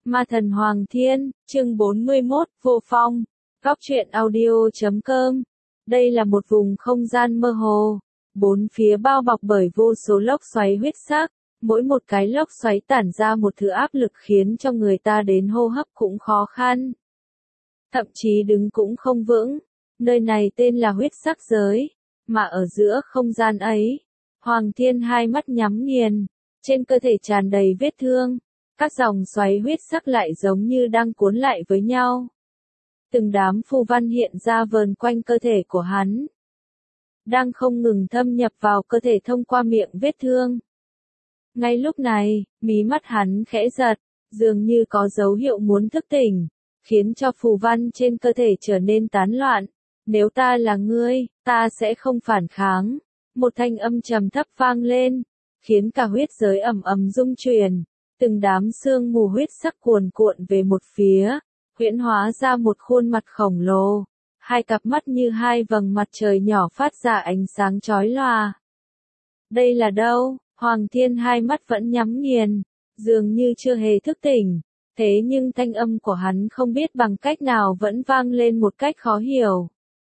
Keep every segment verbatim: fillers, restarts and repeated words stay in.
Ma thần Hoàng Thiên, chương bốn mươi mốt, Vô Phong. Góc truyện audio chấm com. Đây là một vùng không gian mơ hồ, bốn phía bao bọc bởi vô số lốc xoáy huyết sắc, mỗi một cái lốc xoáy tản ra một thứ áp lực khiến cho người ta đến hô hấp cũng khó khăn. Thậm chí đứng cũng không vững. Nơi này tên là huyết sắc giới, mà ở giữa không gian ấy, Hoàng Thiên hai mắt nhắm nghiền, trên cơ thể tràn đầy vết thương. Các dòng xoáy huyết sắc lại giống như đang cuốn lại với nhau. Từng đám phù văn hiện ra vờn quanh cơ thể của hắn, đang không ngừng thâm nhập vào cơ thể thông qua miệng vết thương. Ngay lúc này, mí mắt hắn khẽ giật, dường như có dấu hiệu muốn thức tỉnh, khiến cho phù văn trên cơ thể trở nên tán loạn. Nếu ta là ngươi, ta sẽ không phản kháng. Một thanh âm trầm thấp vang lên, khiến cả huyết giới ầm ầm rung chuyển. Từng đám sương mù huyết sắc cuồn cuộn về một phía, huyễn hóa ra một khuôn mặt khổng lồ, hai cặp mắt như hai vầng mặt trời nhỏ phát ra ánh sáng chói lòa. Đây là đâu? Hoàng Thiên hai mắt vẫn nhắm nghiền, dường như chưa hề thức tỉnh, thế nhưng thanh âm của hắn không biết bằng cách nào vẫn vang lên một cách khó hiểu.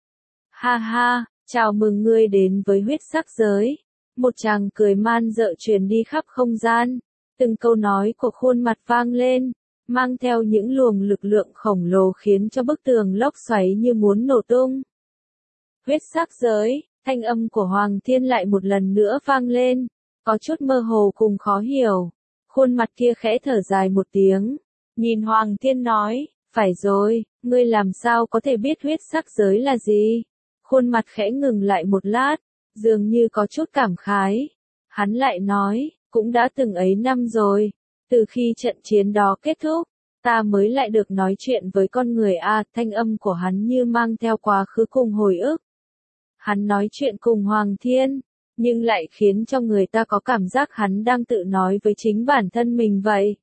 Ha ha, chào mừng ngươi đến với huyết sắc giới. Một chàng cười man dợ truyền đi khắp không gian. Từng câu nói của khuôn mặt vang lên, mang theo những luồng lực lượng khổng lồ khiến cho bức tường lốc xoáy như muốn nổ tung. Huyết sắc giới, thanh âm của Hoàng Thiên lại một lần nữa vang lên, có chút mơ hồ cùng khó hiểu. Khuôn mặt kia khẽ thở dài một tiếng, nhìn Hoàng Thiên nói, phải rồi, ngươi làm sao có thể biết huyết sắc giới là gì? Khuôn mặt khẽ ngừng lại một lát, dường như có chút cảm khái. Hắn lại nói, cũng đã từng ấy năm rồi, từ khi trận chiến đó kết thúc, ta mới lại được nói chuyện với con người a. Thanh âm của hắn như mang theo quá khứ cùng hồi ức. Hắn nói chuyện cùng Hoàng Thiên, nhưng lại khiến cho người ta có cảm giác hắn đang tự nói với chính bản thân mình vậy.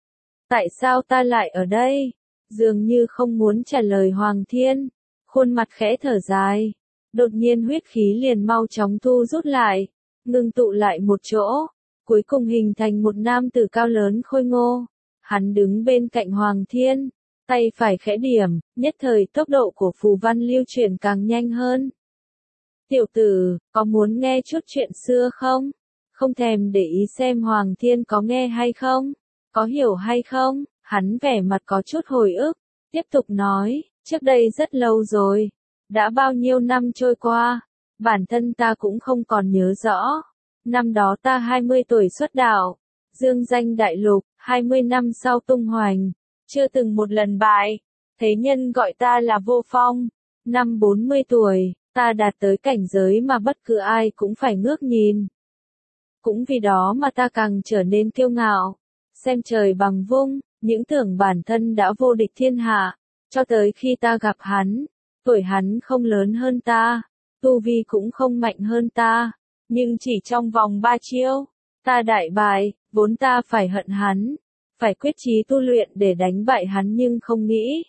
Tại sao ta lại ở đây? Dường như không muốn trả lời Hoàng Thiên, khuôn mặt khẽ thở dài, đột nhiên huyết khí liền mau chóng thu rút lại, ngưng tụ lại một chỗ. Cuối cùng hình thành một nam tử cao lớn khôi ngô. Hắn đứng bên cạnh Hoàng Thiên, tay phải khẽ điểm, nhất thời tốc độ của phù văn lưu chuyển càng nhanh hơn. Tiểu tử, có muốn nghe chút chuyện xưa không? Không thèm để ý xem Hoàng Thiên có nghe hay không, có hiểu hay không, hắn vẻ mặt có chút hồi ức, tiếp tục nói, trước đây rất lâu rồi, đã bao nhiêu năm trôi qua, bản thân ta cũng không còn nhớ rõ. Năm đó ta hai mươi tuổi xuất đạo, dương danh đại lục, hai mươi năm sau tung hoành, chưa từng một lần bại, thế nhân gọi ta là Vô Phong. Năm bốn mươi tuổi, ta đạt tới cảnh giới mà bất cứ ai cũng phải ngước nhìn. Cũng vì đó mà ta càng trở nên kiêu ngạo, xem trời bằng vung, những tưởng bản thân đã vô địch thiên hạ, cho tới khi ta gặp hắn, tuổi hắn không lớn hơn ta, tu vi cũng không mạnh hơn ta. Nhưng chỉ trong vòng ba chiêu, ta đại bại, vốn ta phải hận hắn, phải quyết chí tu luyện để đánh bại hắn nhưng không nghĩ.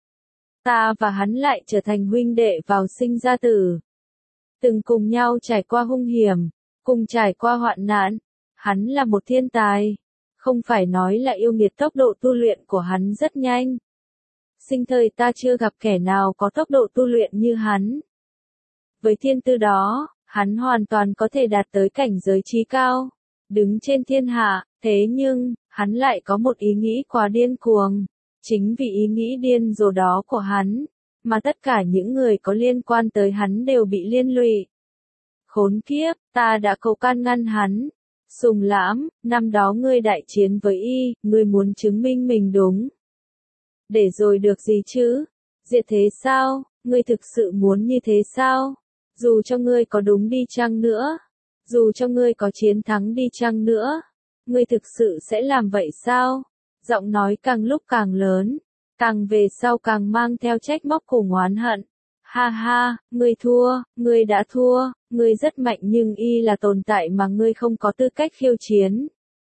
Ta và hắn lại trở thành huynh đệ vào sinh ra tử. Từng cùng nhau trải qua hung hiểm, cùng trải qua hoạn nạn. Hắn là một thiên tài, không phải nói là yêu nghiệt, tốc độ tu luyện của hắn rất nhanh. Sinh thời ta chưa gặp kẻ nào có tốc độ tu luyện như hắn. Với thiên tư đó, hắn hoàn toàn có thể đạt tới cảnh giới trí cao, đứng trên thiên hạ, thế nhưng, hắn lại có một ý nghĩ quá điên cuồng. Chính vì ý nghĩ điên rồ đó của hắn, mà tất cả những người có liên quan tới hắn đều bị liên lụy. Khốn kiếp, ta đã cầu can ngăn hắn. Sùng Lãm, năm đó ngươi đại chiến với y, ngươi muốn chứng minh mình đúng. Để rồi được gì chứ? Diệt thế sao? Ngươi thực sự muốn như thế sao? Dù cho ngươi có đúng đi chăng nữa, dù cho ngươi có chiến thắng đi chăng nữa, ngươi thực sự sẽ làm vậy sao? Giọng nói càng lúc càng lớn, càng về sau càng mang theo trách móc cùng oán hận. Ha ha, ngươi thua, ngươi đã thua, ngươi rất mạnh nhưng y là tồn tại mà ngươi không có tư cách khiêu chiến.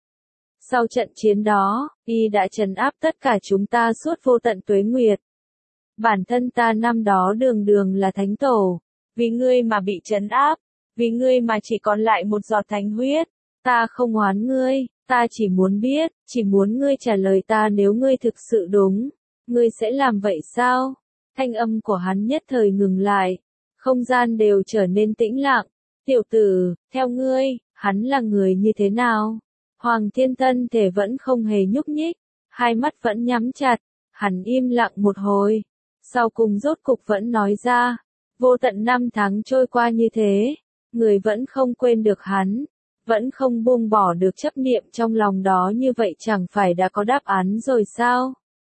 Sau trận chiến đó, y đã trấn áp tất cả chúng ta suốt vô tận tuế nguyệt. Bản thân ta năm đó đường đường là thánh tổ. Vì ngươi mà bị trấn áp, vì ngươi mà chỉ còn lại một giọt thánh huyết, Ta không oán ngươi, ta chỉ muốn biết, chỉ muốn ngươi trả lời ta nếu ngươi thực sự đúng. Ngươi sẽ làm vậy sao? Thanh âm của hắn nhất thời ngừng lại. Không gian đều trở nên tĩnh lặng. Tiểu tử, theo ngươi, hắn là người như thế nào? Hoàng Thiên thân thể vẫn không hề nhúc nhích, hai mắt vẫn nhắm chặt, hắn im lặng một hồi, sau cùng rốt cục vẫn nói ra, vô tận năm tháng trôi qua như thế, người vẫn không quên được hắn, vẫn không buông bỏ được chấp niệm trong lòng đó như vậy chẳng phải đã có đáp án rồi sao?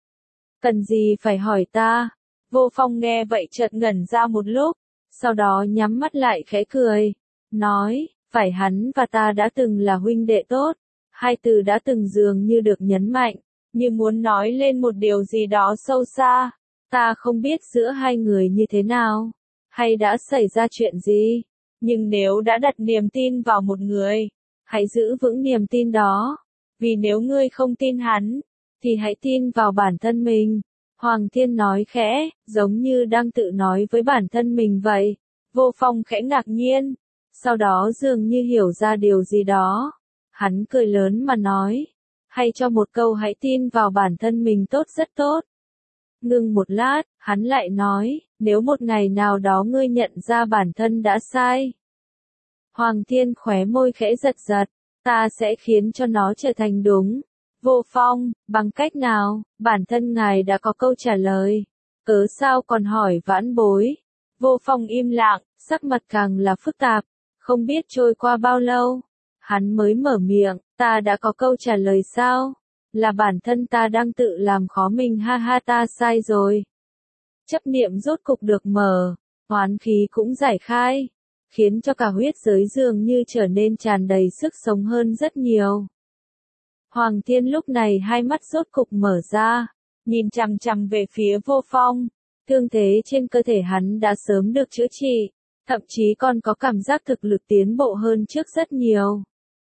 Cần gì phải hỏi ta? Vô Phong nghe vậy chợt ngẩn ra một lúc, sau đó nhắm mắt lại khẽ cười, nói, phải hắn và ta đã từng là huynh đệ tốt. Hai từ đã từng dường như được nhấn mạnh, như muốn nói lên một điều gì đó sâu xa. Ta không biết giữa hai người như thế nào, hay đã xảy ra chuyện gì, nhưng nếu đã đặt niềm tin vào một người, hãy giữ vững niềm tin đó, vì nếu ngươi không tin hắn, thì hãy tin vào bản thân mình. Hoàng Thiên nói khẽ, giống như đang tự nói với bản thân mình vậy. Vô Phong khẽ ngạc nhiên, sau đó dường như hiểu ra điều gì đó. Hắn cười lớn mà nói, hay cho một câu hãy tin vào bản thân mình tốt rất tốt. Ngừng một lát, hắn lại nói, nếu một ngày nào đó ngươi nhận ra bản thân đã sai. Hoàng Thiên khóe môi khẽ giật giật, ta sẽ khiến cho nó trở thành đúng. Vô Phong, bằng cách nào, bản thân ngài đã có câu trả lời. Cớ sao còn hỏi vãn bối. Vô Phong im lặng, sắc mặt càng là phức tạp, không biết trôi qua bao lâu. Hắn mới mở miệng, ta đã có câu trả lời sao? Là bản thân ta đang tự làm khó mình, ha ha, ta sai rồi. Chấp niệm rốt cục được mở, oán khí cũng giải khai, khiến cho cả huyết giới dường như trở nên tràn đầy sức sống hơn rất nhiều. Hoàng Thiên lúc này hai mắt rốt cục mở ra, nhìn chằm chằm về phía Vô Phong, thương thế trên cơ thể hắn đã sớm được chữa trị, thậm chí còn có cảm giác thực lực tiến bộ hơn trước rất nhiều.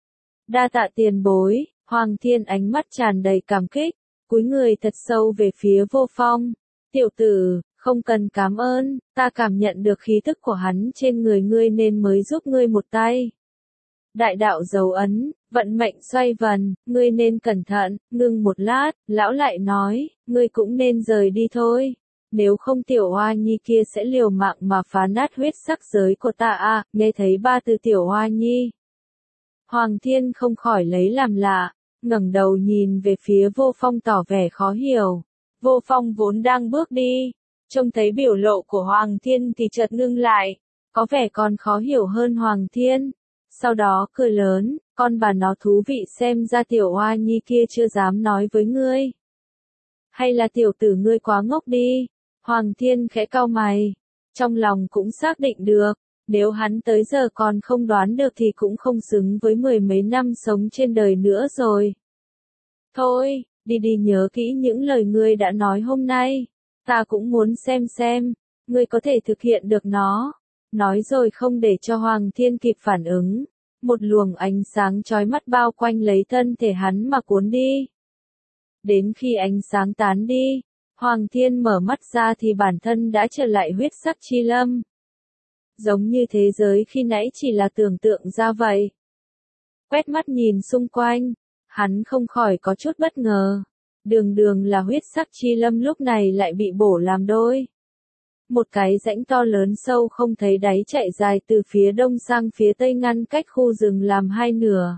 Đa tạ tiền bối, Hoàng Thiên ánh mắt tràn đầy cảm kích, cúi người thật sâu về phía Vô Phong. Tiểu tử, không cần cảm ơn, ta cảm nhận được khí thức của hắn trên người ngươi nên mới giúp ngươi một tay. Đại đạo dấu ấn, vận mệnh xoay vần, ngươi nên cẩn thận. Ngưng một lát, lão lại nói, ngươi cũng nên rời đi thôi. Nếu không tiểu hoa nhi kia sẽ liều mạng mà phá nát huyết sắc giới của ta à, nghe thấy ba từ tiểu hoa nhi. Hoàng Thiên không khỏi lấy làm lạ, ngẩng đầu nhìn về phía Vô Phong tỏ vẻ khó hiểu. Vô Phong vốn đang bước đi, trông thấy biểu lộ của Hoàng Thiên thì chợt ngưng lại, có vẻ còn khó hiểu hơn Hoàng Thiên. Sau đó cười lớn, con bà nó thú vị, xem ra tiểu hoa nhi kia chưa dám nói với ngươi. Hay là tiểu tử ngươi quá ngốc đi? Hoàng Thiên khẽ cau mày, trong lòng cũng xác định được, nếu hắn tới giờ còn không đoán được thì cũng không xứng với mười mấy năm sống trên đời nữa rồi. Thôi, đi đi nhớ kỹ những lời ngươi đã nói hôm nay, ta cũng muốn xem xem, ngươi có thể thực hiện được nó. Nói rồi không để cho Hoàng Thiên kịp phản ứng, một luồng ánh sáng chói mắt bao quanh lấy thân thể hắn mà cuốn đi. Đến khi ánh sáng tán đi, Hoàng Thiên mở mắt ra thì bản thân đã trở lại huyết sắc chi lâm. Giống như thế giới khi nãy chỉ là tưởng tượng ra vậy. Quét mắt nhìn xung quanh, hắn không khỏi có chút bất ngờ. Đường đường là huyết sắc chi lâm lúc này lại bị bổ làm đôi. Một cái rãnh to lớn sâu không thấy đáy chạy dài từ phía đông sang phía tây ngăn cách khu rừng làm hai nửa.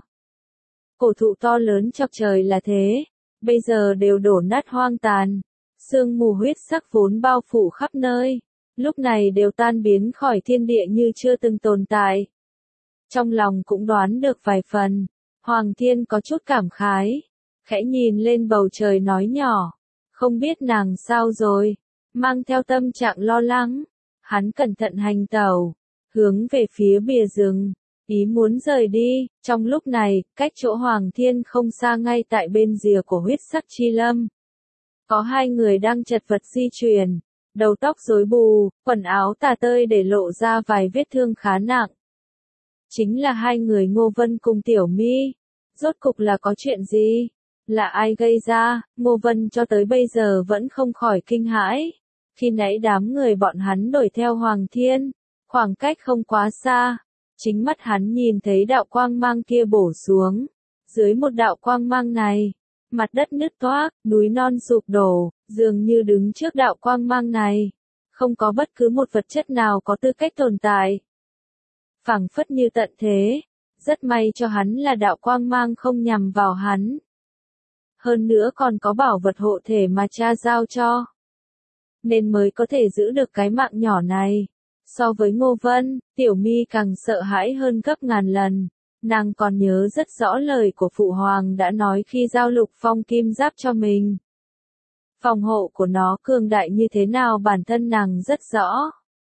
Cổ thụ to lớn chọc trời là thế, bây giờ đều đổ nát hoang tàn. Sương mù huyết sắc vốn bao phủ khắp nơi, lúc này đều tan biến khỏi thiên địa như chưa từng tồn tại. Trong lòng cũng đoán được vài phần, Hoàng Thiên có chút cảm khái, khẽ nhìn lên bầu trời nói nhỏ, không biết nàng sao rồi. Mang theo tâm trạng lo lắng, hắn cẩn thận hành tẩu, hướng về phía bìa rừng, ý muốn rời đi. Trong lúc này, cách chỗ Hoàng Thiên không xa ngay tại bên rìa của huyết sắc chi lâm, có hai người đang chật vật di chuyển, đầu tóc rối bù, quần áo tả tơi để lộ ra vài vết thương khá nặng. Chính là hai người Ngô Vân cùng Tiểu Mi. Rốt cục là có chuyện gì? Là ai gây ra? Ngô Vân cho tới bây giờ vẫn không khỏi kinh hãi. Khi nãy đám người bọn hắn đuổi theo Hoàng Thiên, khoảng cách không quá xa, Chính mắt hắn nhìn thấy đạo quang mang kia bổ xuống. Dưới một đạo quang mang này, mặt đất nứt toác, núi non sụp đổ, dường như đứng trước đạo quang mang này. Không có bất cứ một vật chất nào có tư cách tồn tại. Phảng phất như tận thế. Rất may cho hắn là đạo quang mang không nhằm vào hắn. Hơn nữa còn có bảo vật hộ thể mà cha giao cho. Nên mới có thể giữ được cái mạng nhỏ này. So với Ngô Vân, Tiểu My càng sợ hãi hơn gấp ngàn lần. Nàng còn nhớ rất rõ lời của Phụ Hoàng đã nói khi giao Lục Phong kim giáp cho mình. Phòng hộ của nó cường đại như thế nào bản thân nàng rất rõ.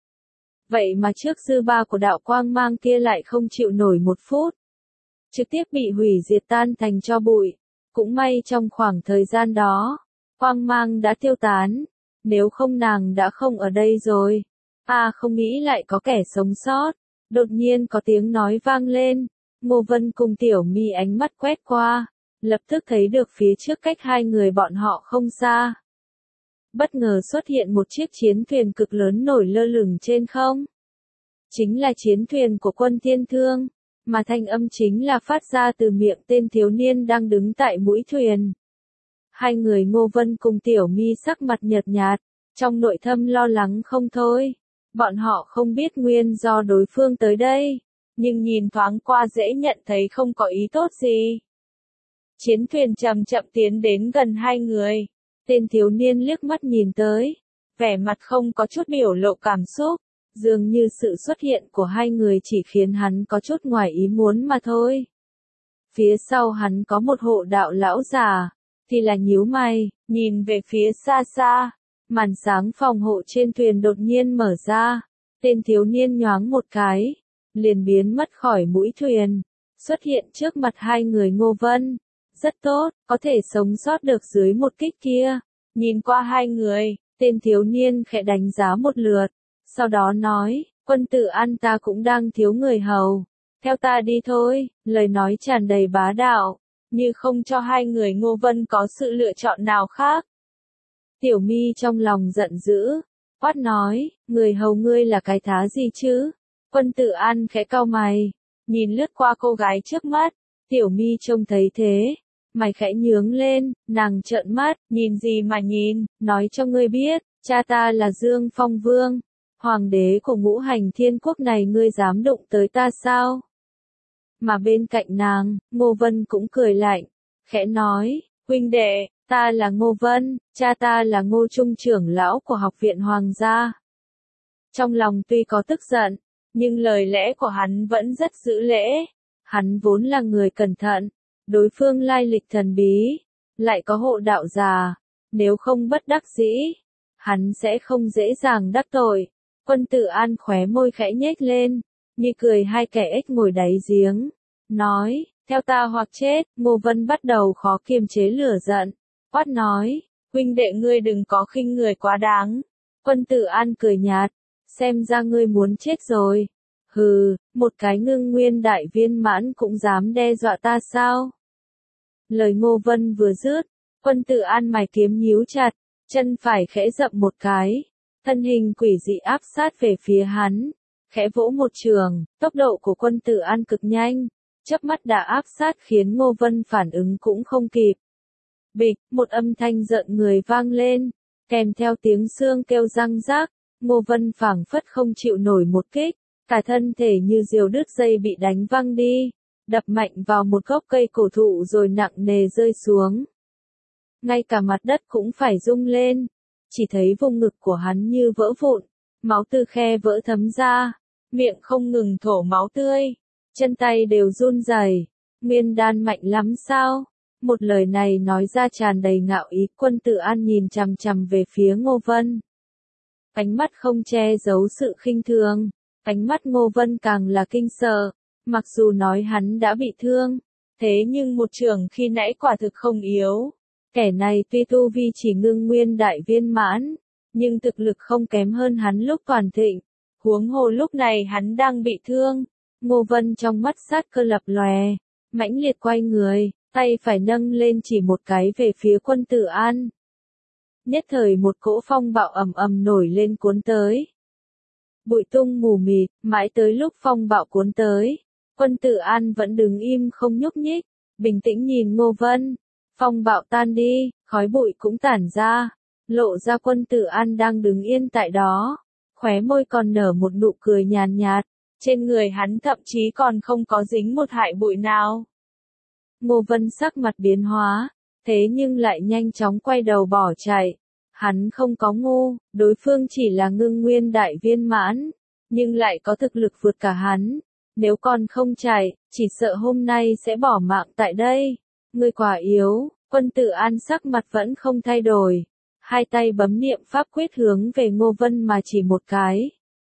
Vậy mà trước dư ba của đạo quang mang kia lại không chịu nổi một phút. Trực tiếp bị hủy diệt tan thành tro bụi. Cũng may trong khoảng thời gian đó, quang mang đã tiêu tán. Nếu không nàng đã không ở đây rồi. À không nghĩ lại có kẻ sống sót. Đột nhiên có tiếng nói vang lên. Ngô Vân cùng Tiểu My ánh mắt quét qua. Lập tức thấy được phía trước cách hai người bọn họ không xa. Bất ngờ xuất hiện một chiếc chiến thuyền cực lớn nổi lơ lửng trên không. Chính là chiến thuyền của quân Thiên Thương, mà thanh âm chính là phát ra từ miệng tên thiếu niên đang đứng tại mũi thuyền. Hai người Ngô Vân cùng Tiểu My sắc mặt nhợt nhạt, trong nội tâm lo lắng không thôi. Bọn họ không biết nguyên do đối phương tới đây, nhưng nhìn thoáng qua dễ nhận thấy không có ý tốt gì. Chiến thuyền chậm chậm tiến đến gần hai người. Tên thiếu niên liếc mắt nhìn tới, vẻ mặt không có chút biểu lộ cảm xúc, dường như sự xuất hiện của hai người chỉ khiến hắn có chút ngoài ý muốn mà thôi. Phía sau hắn có một hộ đạo lão già, thì là nhíu mày, nhìn về phía xa xa, màn sáng phòng hộ trên thuyền đột nhiên mở ra, tên thiếu niên nhoáng một cái, liền biến mất khỏi mũi thuyền, xuất hiện trước mặt hai người Ngô Vân. Rất tốt, có thể sống sót được dưới một kích kia. Nhìn qua hai người, tên thiếu niên khẽ đánh giá một lượt. Sau đó nói, quân Tử An ta cũng đang thiếu người hầu. Theo ta đi thôi, lời nói tràn đầy bá đạo, như không cho hai người Ngô Vân có sự lựa chọn nào khác. Tiểu My trong lòng giận dữ, quát nói, người hầu ngươi là cái thá gì chứ? Quân Tử An khẽ cau mày, nhìn lướt qua cô gái trước mắt, Tiểu My trông thấy thế. Mày khẽ nhướng lên, nàng trợn mắt, nhìn gì mà nhìn, nói cho ngươi biết, cha ta là Dương Phong Vương, hoàng đế của ngũ hành thiên quốc này ngươi dám đụng tới ta sao? Mà bên cạnh nàng, Ngô Vân cũng cười lạnh, khẽ nói, huynh đệ, ta là Ngô Vân, cha ta là Ngô Trung trưởng lão của học viện hoàng gia. Trong lòng tuy có tức giận, nhưng lời lẽ của hắn vẫn rất giữ lễ, hắn vốn là người cẩn thận. Đối phương lai lịch thần bí, lại có hộ đạo già, nếu không bất đắc dĩ, hắn sẽ không dễ dàng đắc tội. Quân Tử An khóe môi khẽ nhếch lên, như cười hai kẻ ếch ngồi đáy giếng, nói, theo ta hoặc chết. Ngô Vân bắt đầu khó kiềm chế lửa giận, quát nói, huynh đệ ngươi đừng có khinh người quá đáng. Quân Tử An cười nhạt, xem ra ngươi muốn chết rồi. Hừ, một cái ngưng nguyên đại viên mãn cũng dám đe dọa ta sao? Lời Ngô Vân vừa dứt, Quân Tử An mày kiếm nhíu chặt, chân phải khẽ dậm một cái, thân hình quỷ dị áp sát về phía hắn, khẽ vỗ một trường, tốc độ của Quân Tử An cực nhanh, chớp mắt đã áp sát khiến Ngô Vân phản ứng cũng không kịp. Bịch, một âm thanh giận người vang lên, kèm theo tiếng xương kêu răng rác, Ngô Vân phảng phất không chịu nổi một kích. Cả thân thể như diều đứt dây bị đánh văng đi, đập mạnh vào một gốc cây cổ thụ rồi nặng nề rơi xuống. Ngay cả mặt đất cũng phải rung lên, chỉ thấy vùng ngực của hắn như vỡ vụn, máu từ khe vỡ thấm ra, miệng không ngừng thổ máu tươi, chân tay đều run rẩy. Nguyên đan mạnh lắm sao? Một lời này nói ra tràn đầy ngạo ý. Quân Tử An nhìn chằm chằm về phía Ngô Vân, ánh mắt không che giấu sự khinh thường. Ánh mắt Ngô Vân càng là kinh sợ, mặc dù nói hắn đã bị thương, thế nhưng một trường khi nãy quả thực không yếu. Kẻ này tuy tu vi chỉ ngưng nguyên đại viên mãn, nhưng thực lực không kém hơn hắn lúc toàn thịnh. Huống hồ lúc này hắn đang bị thương. Ngô Vân trong mắt sát cơ lập lòe, mãnh liệt quay người, tay phải nâng lên chỉ một cái về phía Quân Tử An. Nhất thời một cỗ phong bạo ầm ầm nổi lên cuốn tới. bụi tung mù mịt, mãi tới lúc phong bạo cuốn tới. Quân Tử An vẫn đứng im không nhúc nhích, bình tĩnh nhìn Ngô Vân. Phong bạo tan đi, khói bụi cũng tản ra, lộ ra Quân Tử An đang đứng yên tại đó. Khóe môi còn nở một nụ cười nhàn nhạt, trên người hắn thậm chí còn không có dính một hại bụi nào. Ngô Vân sắc mặt biến hóa, thế nhưng lại nhanh chóng quay đầu bỏ chạy. Hắn không có ngu, đối phương chỉ là ngưng nguyên đại viên mãn, nhưng lại có thực lực vượt cả hắn. Nếu còn không chạy, chỉ sợ hôm nay sẽ bỏ mạng tại đây. Ngươi quá yếu, Quân Tử An sắc mặt vẫn không thay đổi. Hai tay bấm niệm pháp quyết hướng về Ngô Vân mà chỉ một cái.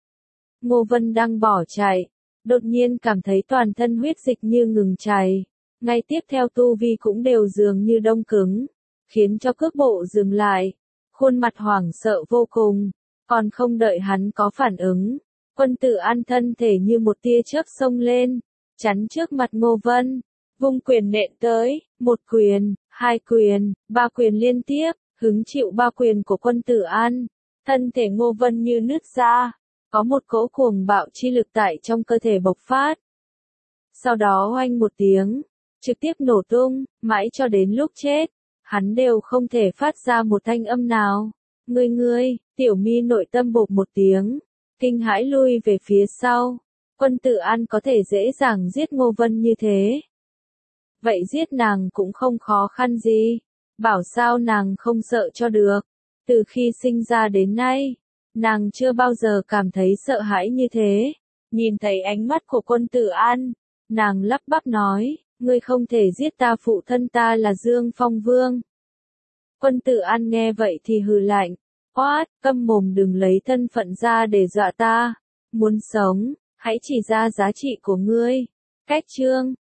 Ngô Vân đang bỏ chạy, đột nhiên cảm thấy toàn thân huyết dịch như ngừng chảy. Ngay tiếp theo tu vi cũng đều dường như đông cứng, khiến cho cước bộ dừng lại. Khuôn mặt hoảng sợ vô cùng, còn không đợi hắn có phản ứng. Quân Tử An thân thể như một tia chớp xông lên, chắn trước mặt Ngô Vân, vung quyền nện tới, một quyền, hai quyền, ba quyền liên tiếp, hứng chịu ba quyền của Quân Tử An. Thân thể Ngô Vân như nứt ra, có một cỗ cuồng bạo chi lực tại trong cơ thể bộc phát. Sau đó oanh một tiếng, trực tiếp nổ tung, mãi cho đến lúc chết, hắn đều không thể phát ra một thanh âm nào. Ngươi ngươi, Tiểu Mi nội tâm bột một tiếng, kinh hãi lui về phía sau. Quân Tử An có thể dễ dàng giết Ngô Vân như thế. Vậy giết nàng cũng không khó khăn gì. Bảo sao nàng không sợ cho được. Từ khi sinh ra đến nay, nàng chưa bao giờ cảm thấy sợ hãi như thế. Nhìn thấy ánh mắt của Quân Tử An, nàng lắp bắp nói, ngươi không thể giết ta, phụ thân ta là Dương Phong Vương. Quân Tử An nghe vậy thì hừ lạnh, quát, câm mồm, đừng lấy thân phận ra để dọa ta. Muốn sống, hãy chỉ ra giá trị của ngươi. Cách chương